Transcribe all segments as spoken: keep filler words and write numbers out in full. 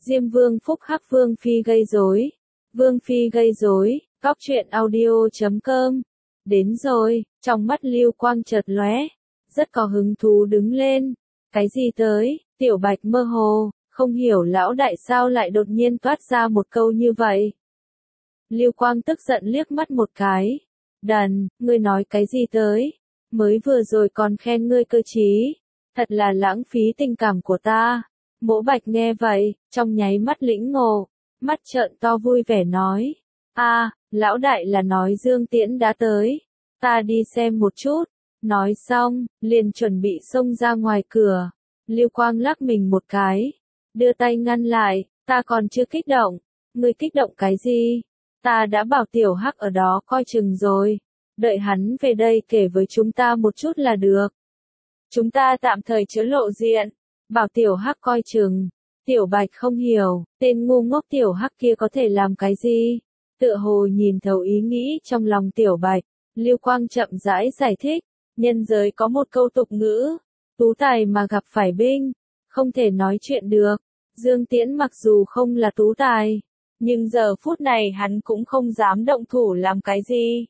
Diêm Vương phúc hắc Vương Phi gây rối. Vương Phi gây rối, góc truyện audio chấm com. Đến rồi, trong mắt Lưu Quang chợt lóe, rất có hứng thú đứng lên. Cái gì tới? Tiểu Bạch mơ hồ, không hiểu lão đại sao lại đột nhiên toát ra một câu như vậy. Lưu Quang tức giận liếc mắt một cái. Đần, ngươi nói cái gì tới? Mới vừa rồi còn khen ngươi cơ trí. Thật là lãng phí tình cảm của ta. Mỗ Bạch nghe vậy, trong nháy mắt lĩnh ngộ, mắt trợn to vui vẻ nói. A, lão đại là nói Dương Tiễn đã tới. Ta đi xem một chút. Nói xong, liền chuẩn bị xông ra ngoài cửa. Lưu Quang lắc mình một cái, đưa tay ngăn lại, ta còn chưa kích động. Ngươi kích động cái gì? Ta đã bảo Tiểu Hắc ở đó coi chừng rồi. Đợi hắn về đây kể với chúng ta một chút là được. Chúng ta tạm thời chớ lộ diện. Bảo Tiểu Hắc coi chừng. Tiểu Bạch không hiểu, tên ngu ngốc Tiểu Hắc kia có thể làm cái gì? Tựa hồ nhìn thấu ý nghĩ trong lòng Tiểu Bạch, Lưu Quang chậm rãi giải thích. Nhân giới có một câu tục ngữ, tú tài mà gặp phải binh, không thể nói chuyện được. Dương Tiễn mặc dù không là tú tài, nhưng giờ phút này hắn cũng không dám động thủ làm cái gì.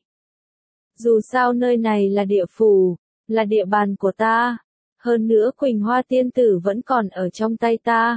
Dù sao nơi này là địa phủ, là địa bàn của ta. Hơn nữa Quỳnh Hoa tiên tử vẫn còn ở trong tay ta.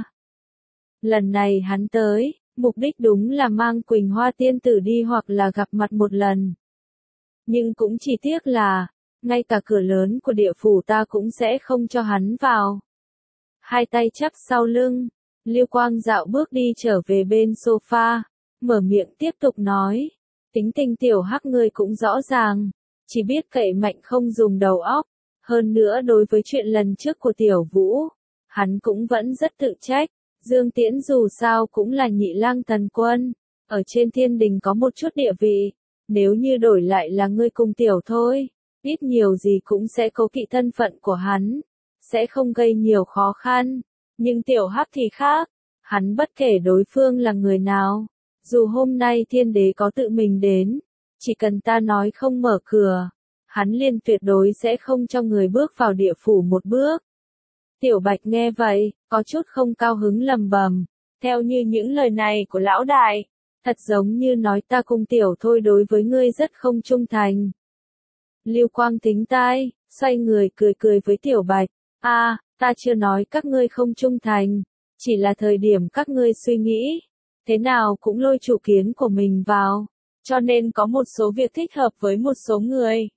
Lần này hắn tới, mục đích đúng là mang Quỳnh Hoa tiên tử đi hoặc là gặp mặt một lần. Nhưng cũng chỉ tiếc là, ngay cả cửa lớn của địa phủ ta cũng sẽ không cho hắn vào. Hai tay chắp sau lưng, Lưu Quang dạo bước đi trở về bên sofa, mở miệng tiếp tục nói. Tính tình Tiểu Hắc ngươi cũng rõ ràng, chỉ biết cậy mạnh không dùng đầu óc. Hơn nữa đối với chuyện lần trước của Tiểu Vũ, hắn cũng vẫn rất tự trách. Dương Tiễn dù sao cũng là nhị lang thần quân, ở trên thiên đình có một chút địa vị. Nếu như đổi lại là ngươi cùng Tiểu thôi, ít nhiều gì cũng sẽ cố kỵ thân phận của hắn, sẽ không gây nhiều khó khăn. Nhưng Tiểu Hắc thì khác, hắn bất kể đối phương là người nào, dù hôm nay thiên đế có tự mình đến, chỉ cần ta nói không mở cửa, hắn liền tuyệt đối sẽ không cho người bước vào địa phủ một bước. Tiểu Bạch nghe vậy, có chút không cao hứng lầm bầm, theo như những lời này của lão đại, thật giống như nói ta cùng Tiểu thôi đối với ngươi rất không trung thành. Lưu Quang tính tai, xoay người cười cười với Tiểu Bạch, a, à, ta chưa nói các ngươi không trung thành, chỉ là thời điểm các ngươi suy nghĩ, thế nào cũng lôi chủ kiến của mình vào, cho nên có một số việc thích hợp với một số người.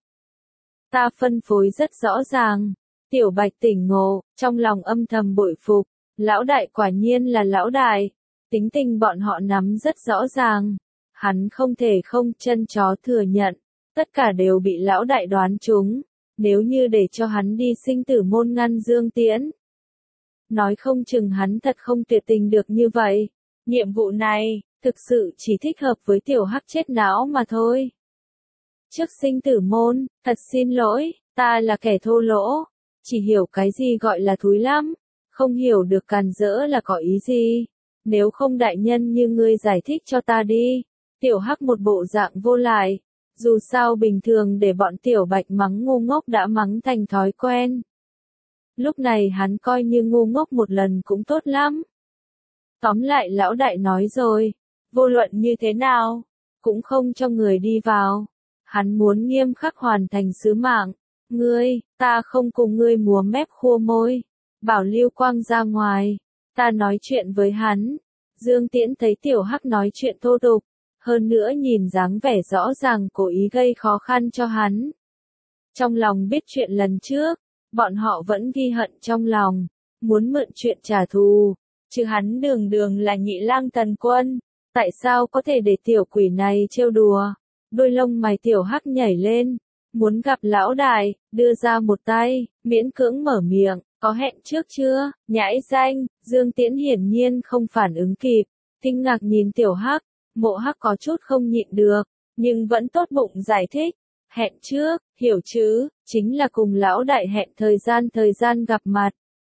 Ta phân phối rất rõ ràng. Tiểu Bạch tỉnh ngộ, trong lòng âm thầm bội phục, lão đại quả nhiên là lão đại, tính tình bọn họ nắm rất rõ ràng, hắn không thể không chân chó thừa nhận, tất cả đều bị lão đại đoán trúng, nếu như để cho hắn đi sinh tử môn ngăn Dương Tiễn. Nói không chừng hắn thật không tuyệt tình được như vậy, nhiệm vụ này, thực sự chỉ thích hợp với Tiểu Hắc chết não mà thôi. Trước sinh tử môn, thật xin lỗi, ta là kẻ thô lỗ. Chỉ hiểu cái gì gọi là thúi lắm, không hiểu được càn rỡ là có ý gì. Nếu không đại nhân như ngươi giải thích cho ta đi. Tiểu Hắc một bộ dạng vô lại, dù sao bình thường để bọn Tiểu Bạch mắng ngu ngốc đã mắng thành thói quen. Lúc này hắn coi như ngu ngốc một lần cũng tốt lắm. Tóm lại lão đại nói rồi, vô luận như thế nào, cũng không cho người đi vào. Hắn muốn nghiêm khắc hoàn thành sứ mạng. Ngươi, ta không cùng ngươi múa mép khua môi. Bảo Lưu Quang ra ngoài. Ta nói chuyện với hắn. Dương Tiễn thấy Tiểu Hắc nói chuyện thô tục. Hơn nữa nhìn dáng vẻ rõ ràng cố ý gây khó khăn cho hắn. Trong lòng biết chuyện lần trước, bọn họ vẫn ghi hận trong lòng. Muốn mượn chuyện trả thù. Chứ hắn đường đường là nhị lang thần quân. Tại sao có thể để tiểu quỷ này trêu đùa? Đôi lông mày Tiểu Hắc nhảy lên. Muốn gặp lão đại, đưa ra một tay, miễn cưỡng mở miệng, có hẹn trước chưa, nhãi danh. Dương Tiễn hiển nhiên không phản ứng kịp, kinh ngạc nhìn Tiểu Hắc, Mộ Hắc có chút không nhịn được, nhưng vẫn tốt bụng giải thích, hẹn trước, hiểu chứ, chính là cùng lão đại hẹn thời gian thời gian gặp mặt.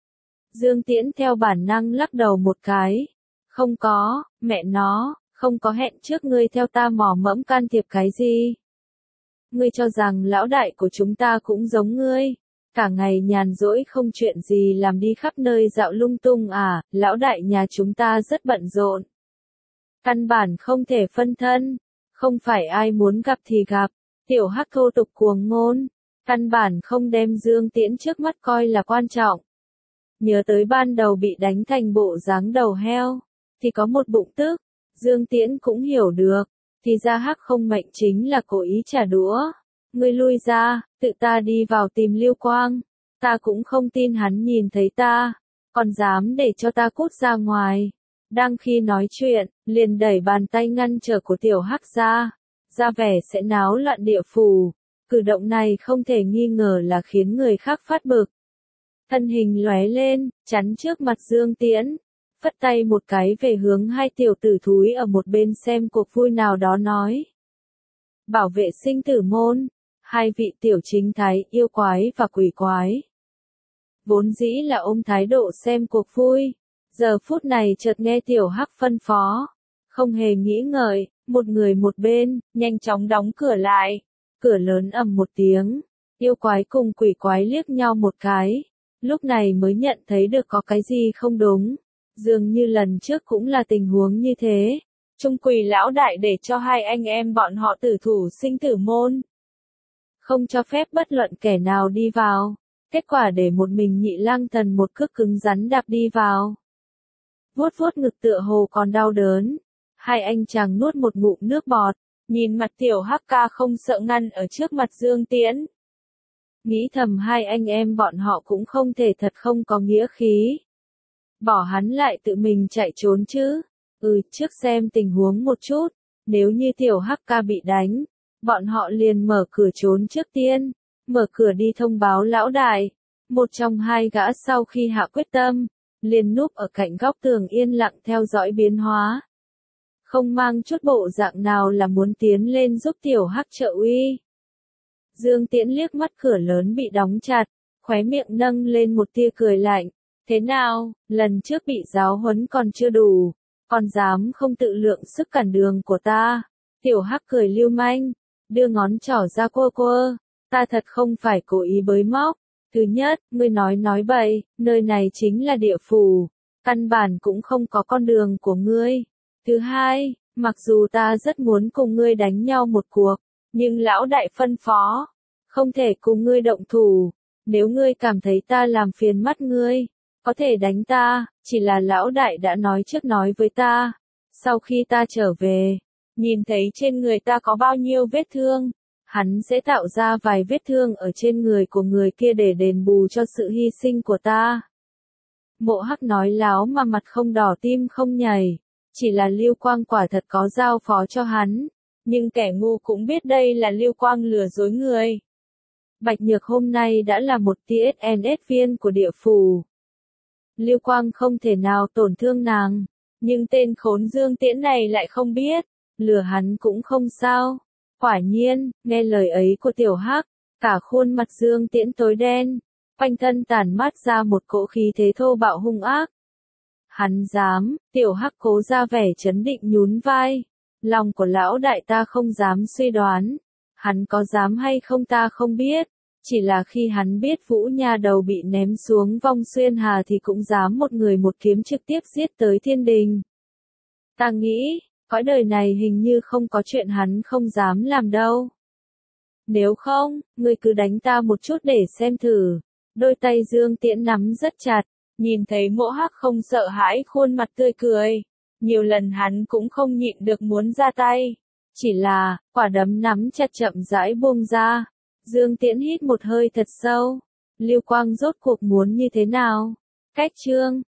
Dương Tiễn theo bản năng lắc đầu một cái, không có, mẹ nó, không có hẹn trước, ngươi theo ta mò mẫm can thiệp cái gì? Ngươi cho rằng lão đại của chúng ta cũng giống ngươi, Cả ngày nhàn rỗi không chuyện gì làm đi khắp nơi dạo lung tung à, lão đại nhà chúng ta rất bận rộn. Căn bản không thể phân thân, không phải ai muốn gặp thì gặp, tiểu hắc thô tục cuồng ngôn, căn bản không đem Dương Tiễn trước mắt coi là quan trọng. Nhớ tới ban đầu bị đánh thành bộ dáng đầu heo, thì có một bụng tức, Dương Tiễn cũng hiểu được, thì ra hắc không mệnh chính là cố ý trả đũa. Ngươi lui ra, tự ta đi vào tìm Lưu Quang, ta cũng không tin hắn nhìn thấy ta, còn dám để cho ta cút ra ngoài. Đang khi nói chuyện, liền đẩy bàn tay ngăn trở của tiểu hắc ra, ra vẻ sẽ náo loạn địa phủ. Cử động này không thể nghi ngờ là khiến người khác phát bực. Thân hình lóe lên, chắn trước mặt Dương Tiễn, phất tay một cái về hướng hai tiểu tử thúi ở một bên xem cuộc vui nào đó nói. Bảo vệ sinh tử môn, hai vị tiểu chính thái yêu quái và quỷ quái. Vốn dĩ là ôm thái độ xem cuộc vui, giờ phút này chợt nghe tiểu hắc phân phó, không hề nghĩ ngợi, một người một bên, nhanh chóng đóng cửa lại, cửa lớn ầm một tiếng, yêu quái cùng quỷ quái liếc nhau một cái, lúc này mới nhận thấy được có cái gì không đúng, dường như lần trước cũng là tình huống như thế, Trung Quỷ lão đại để cho hai anh em bọn họ tử thủ sinh tử môn. Không cho phép bất luận kẻ nào đi vào, kết quả để một mình Nhị Lang Thần một cước cứng rắn đạp đi vào. Vuốt vuốt ngực tựa hồ còn đau đớn, hai anh chàng nuốt một ngụm nước bọt, nhìn mặt tiểu hắc ca không sợ ngăn ở trước mặt Dương Tiễn. Nghĩ thầm hai anh em bọn họ cũng không thể thật không có nghĩa khí. Bỏ hắn lại tự mình chạy trốn chứ, ừ trước xem tình huống một chút, nếu như tiểu hắc ca bị đánh, bọn họ liền mở cửa trốn trước tiên, mở cửa đi thông báo lão đại. Một trong hai gã sau khi hạ quyết tâm, liền núp ở cạnh góc tường yên lặng theo dõi biến hóa. Không mang chút bộ dạng nào là muốn tiến lên giúp tiểu hắc trợ uy. Dương Tiễn liếc mắt cửa lớn bị đóng chặt, khóe miệng nâng lên một tia cười lạnh. Thế nào, lần trước bị giáo huấn còn chưa đủ, còn dám không tự lượng sức cản đường của ta. Tiểu hắc cười lưu manh, đưa ngón trỏ ra quơ quơ, ta thật không phải cố ý bới móc. Thứ nhất, ngươi nói nói bậy, nơi này chính là địa phủ, căn bản cũng không có con đường của ngươi. Thứ hai, mặc dù ta rất muốn cùng ngươi đánh nhau một cuộc, nhưng lão đại phân phó, không thể cùng ngươi động thủ, nếu ngươi cảm thấy ta làm phiền mắt ngươi, có thể đánh ta, chỉ là lão đại đã nói trước nói với ta, sau khi ta trở về, nhìn thấy trên người ta có bao nhiêu vết thương, hắn sẽ tạo ra vài vết thương ở trên người của người kia để đền bù cho sự hy sinh của ta. Mộ Hắc nói láo mà mặt không đỏ tim không nhảy, chỉ là Lưu Quang quả thật có giao phó cho hắn, nhưng kẻ ngu cũng biết đây là Lưu Quang lừa dối người. Bạch Nhược hôm nay đã là một tê ét en ét viên của địa phủ. Lưu Quang không thể nào tổn thương nàng, nhưng tên khốn Dương Tiễn này lại không biết, lừa hắn cũng không sao. Quả nhiên, nghe lời ấy của tiểu hắc, cả khuôn mặt Dương Tiễn tối đen, quanh thân tản mát ra một cỗ khí thế thô bạo hung ác. Hắn dám, tiểu hắc cố ra vẻ chấn định nhún vai, lòng của lão đại ta không dám suy đoán, hắn có dám hay không ta không biết, chỉ là khi hắn biết Vũ Nha đầu bị ném xuống vong xuyên hà thì cũng dám một người một kiếm trực tiếp giết tới thiên đình. Ta nghĩ, cõi đời này hình như không có chuyện hắn không dám làm đâu. Nếu không, ngươi cứ đánh ta một chút để xem thử. Đôi tay Dương Tiễn nắm rất chặt, nhìn thấy Mộ Hắc không sợ hãi khuôn mặt tươi cười. Nhiều lần hắn cũng không nhịn được muốn ra tay. Chỉ là, quả đấm nắm chặt chậm rãi buông ra. Dương Tiễn hít một hơi thật sâu. Lưu Quang rốt cuộc muốn như thế nào? Cách chương